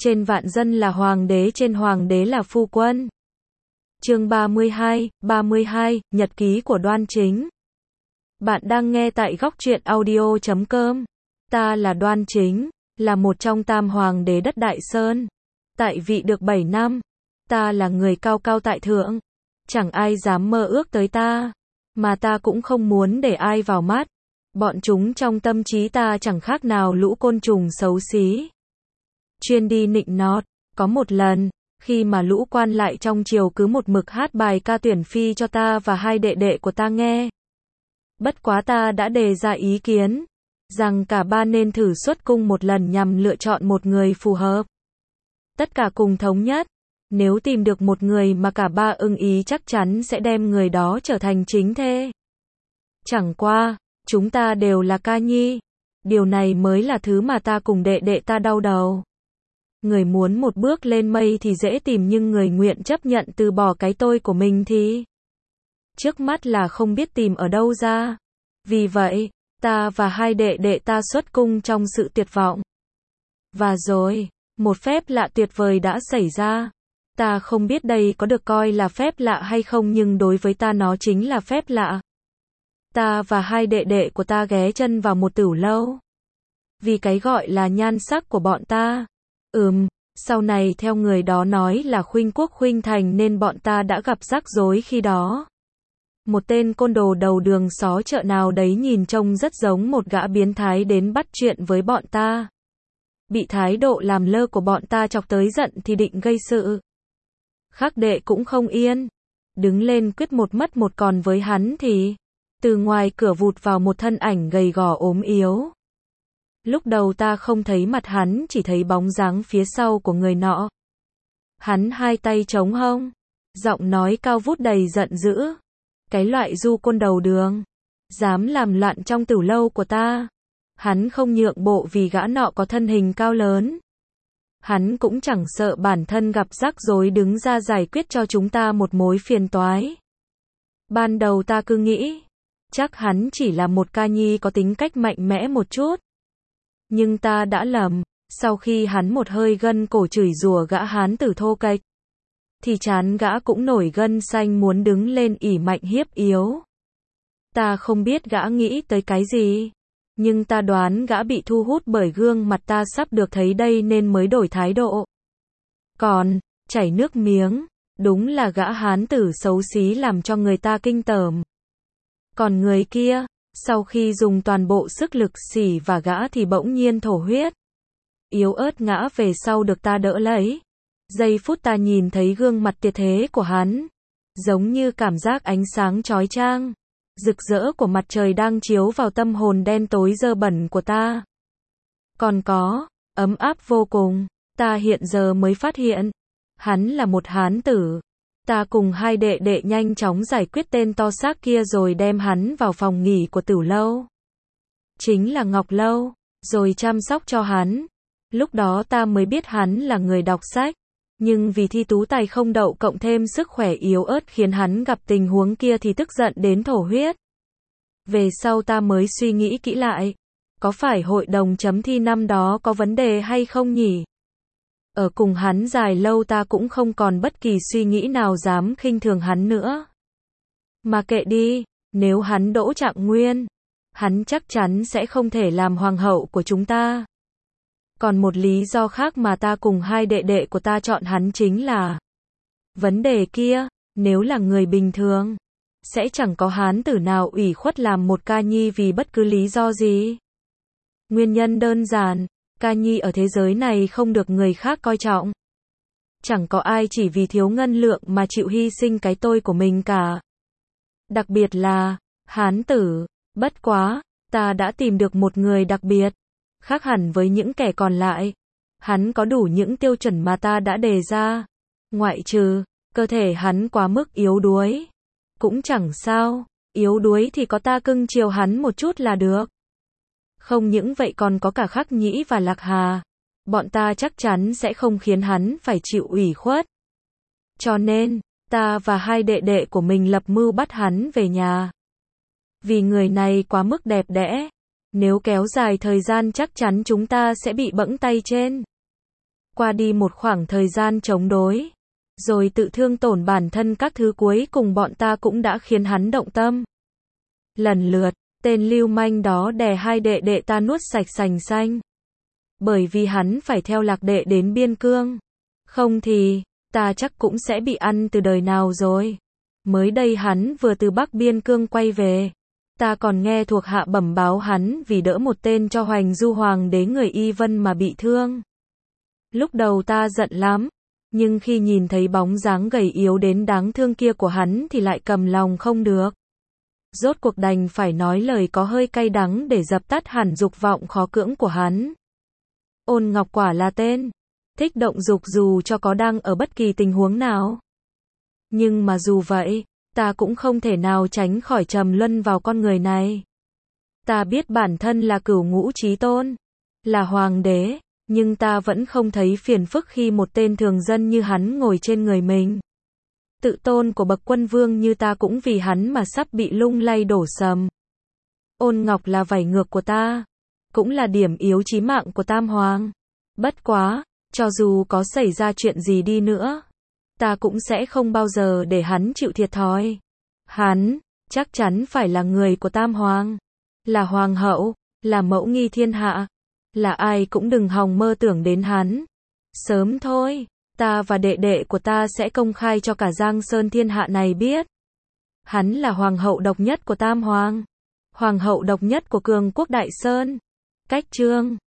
trên vạn dân là hoàng đế, trên hoàng đế là phu quân. Chương 32, Nhật ký của Đoan Chính. Bạn đang nghe tại góc truyện audio.com. Ta là Đoan Chính, là một trong tam hoàng đế đất Đại Sơn. Tại vị được 7 năm. Ta là người cao cao tại thượng. Chẳng ai dám mơ ước tới ta. Mà ta cũng không muốn để ai vào mắt. Bọn chúng trong tâm trí ta chẳng khác nào lũ côn trùng xấu xí. Chuyên đi nịnh nọt. Có một lần, khi mà lũ quan lại trong triều cứ một mực hát bài ca tuyển phi cho ta và hai đệ đệ của ta nghe. Bất quá ta đã đề ra ý kiến, rằng cả ba nên thử xuất cung một lần nhằm lựa chọn một người phù hợp. Tất cả cùng thống nhất, nếu tìm được một người mà cả ba ưng ý chắc chắn sẽ đem người đó trở thành chính thê. Chẳng qua, chúng ta đều là ca nhi. Điều này mới là thứ mà ta cùng đệ đệ ta đau đầu. Người muốn một bước lên mây thì dễ tìm, nhưng người nguyện chấp nhận từ bỏ cái tôi của mình thì trước mắt là không biết tìm ở đâu ra. Vì vậy, ta và hai đệ đệ ta xuất cung trong sự tuyệt vọng. Và rồi, một phép lạ tuyệt vời đã xảy ra. Ta không biết đây có được coi là phép lạ hay không, nhưng đối với ta nó chính là phép lạ. Ta và hai đệ đệ của ta ghé chân vào một tửu lâu. Vì cái gọi là nhan sắc của bọn ta. Sau này theo người đó nói là khuynh quốc khuynh thành nên bọn ta đã gặp rắc rối khi đó. Một tên côn đồ đầu đường xó chợ nào đấy nhìn trông rất giống một gã biến thái đến bắt chuyện với bọn ta. Bị thái độ làm lơ của bọn ta chọc tới giận thì định gây sự. Khắc đệ cũng không yên. Đứng lên quyết một mất một, còn với hắn thì từ ngoài cửa vụt vào một thân ảnh gầy gò ốm yếu. Lúc đầu ta không thấy mặt hắn, chỉ thấy bóng dáng phía sau của người nọ. Hắn hai tay chống hông, giọng nói cao vút đầy giận dữ. Cái loại du côn đầu đường, dám làm loạn trong tửu lâu của ta. Hắn không nhượng bộ vì gã nọ có thân hình cao lớn. Hắn cũng chẳng sợ bản thân gặp rắc rối đứng ra giải quyết cho chúng ta một mối phiền toái. Ban đầu ta cứ nghĩ, chắc hắn chỉ là một ca nhi có tính cách mạnh mẽ một chút. Nhưng ta đã lầm, sau khi hắn một hơi gân cổ chửi rủa gã hán tử thô kệch, thì chán gã cũng nổi gân xanh muốn đứng lên ỷ mạnh hiếp yếu. Ta không biết gã nghĩ tới cái gì, nhưng ta đoán gã bị thu hút bởi gương mặt ta sắp được thấy đây nên mới đổi thái độ. Còn, chảy nước miếng, đúng là gã hán tử xấu xí làm cho người ta kinh tởm. Còn người kia, sau khi dùng toàn bộ sức lực xỉ và gã thì bỗng nhiên thổ huyết. Yếu ớt ngã về sau được ta đỡ lấy. Giây phút ta nhìn thấy gương mặt tuyệt thế của hắn, giống như cảm giác ánh sáng chói chang, rực rỡ của mặt trời đang chiếu vào tâm hồn đen tối dơ bẩn của ta. Còn có, ấm áp vô cùng, ta hiện giờ mới phát hiện, hắn là một hán tử. Ta cùng hai đệ đệ nhanh chóng giải quyết tên to xác kia rồi đem hắn vào phòng nghỉ của tửu lâu. Chính là Ngọc Lâu, rồi chăm sóc cho hắn. Lúc đó ta mới biết hắn là người đọc sách. Nhưng vì thi tú tài không đậu cộng thêm sức khỏe yếu ớt khiến hắn gặp tình huống kia thì tức giận đến thổ huyết. Về sau ta mới suy nghĩ kỹ lại. Có phải hội đồng chấm thi năm đó có vấn đề hay không nhỉ? Ở cùng hắn dài lâu ta cũng không còn bất kỳ suy nghĩ nào dám khinh thường hắn nữa. Mà kệ đi, nếu hắn đỗ trạng nguyên, hắn chắc chắn sẽ không thể làm hoàng hậu của chúng ta. Còn một lý do khác mà ta cùng hai đệ đệ của ta chọn hắn chính là vấn đề kia, nếu là người bình thường, sẽ chẳng có hán tử nào ủy khuất làm một ca nhi vì bất cứ lý do gì. Nguyên nhân đơn giản, ca nhi ở thế giới này không được người khác coi trọng. Chẳng có ai chỉ vì thiếu ngân lượng mà chịu hy sinh cái tôi của mình cả. Đặc biệt là hán tử. Bất quá, ta đã tìm được một người đặc biệt, khác hẳn với những kẻ còn lại. Hắn có đủ những tiêu chuẩn mà ta đã đề ra. Ngoại trừ, cơ thể hắn quá mức yếu đuối. Cũng chẳng sao, yếu đuối thì có ta cưng chiều hắn một chút là được. Không những vậy còn có cả Khắc Nhĩ và Lạc Hà. Bọn ta chắc chắn sẽ không khiến hắn phải chịu ủy khuất. Cho nên, ta và hai đệ đệ của mình lập mưu bắt hắn về nhà. Vì người này quá mức đẹp đẽ. Nếu kéo dài thời gian chắc chắn chúng ta sẽ bị bẫng tay trên. qua đi một khoảng thời gian chống đối, rồi tự thương tổn bản thân các thứ cuối cùng bọn ta cũng đã khiến hắn động tâm. Lần lượt, tên lưu manh đó đè hai đệ đệ ta nuốt sạch sành xanh. Bởi vì hắn phải theo Lạc đệ đến biên cương. Không thì, ta chắc cũng sẽ bị ăn từ đời nào rồi. Mới đây hắn vừa từ Bắc biên cương quay về. Ta còn nghe thuộc hạ bẩm báo hắn vì đỡ một tên cho Hoành Du hoàng đế người Y Vân mà bị thương. Lúc đầu ta giận lắm, nhưng khi nhìn thấy bóng dáng gầy yếu đến đáng thương kia của hắn thì lại cầm lòng không được. Rốt cuộc đành phải nói lời có hơi cay đắng để dập tắt hẳn dục vọng khó cưỡng của hắn. Ôn Ngọc quả là tên thích động dục dù cho có đang ở bất kỳ tình huống nào. Nhưng mà dù vậy, ta cũng không thể nào tránh khỏi trầm luân vào con người này. Ta biết bản thân là cửu ngũ chí tôn, là hoàng đế, nhưng ta vẫn không thấy phiền phức khi một tên thường dân như hắn ngồi trên người mình. Tự tôn của bậc quân vương như ta cũng vì hắn mà sắp bị lung lay đổ sầm. Ôn Ngọc là vảy ngược của ta, cũng là điểm yếu chí mạng của Tam Hoàng. Bất quá, cho dù có xảy ra chuyện gì đi nữa, ta cũng sẽ không bao giờ để hắn chịu thiệt thòi. Hắn, chắc chắn phải là người của Tam Hoàng, là hoàng hậu, là mẫu nghi thiên hạ, là ai cũng đừng hòng mơ tưởng đến hắn. Sớm thôi, ta và đệ đệ của ta sẽ công khai cho cả Giang Sơn thiên hạ này biết. Hắn là hoàng hậu độc nhất của Tam Hoàng, hoàng hậu độc nhất của Cường Quốc Đại Sơn. Cách chương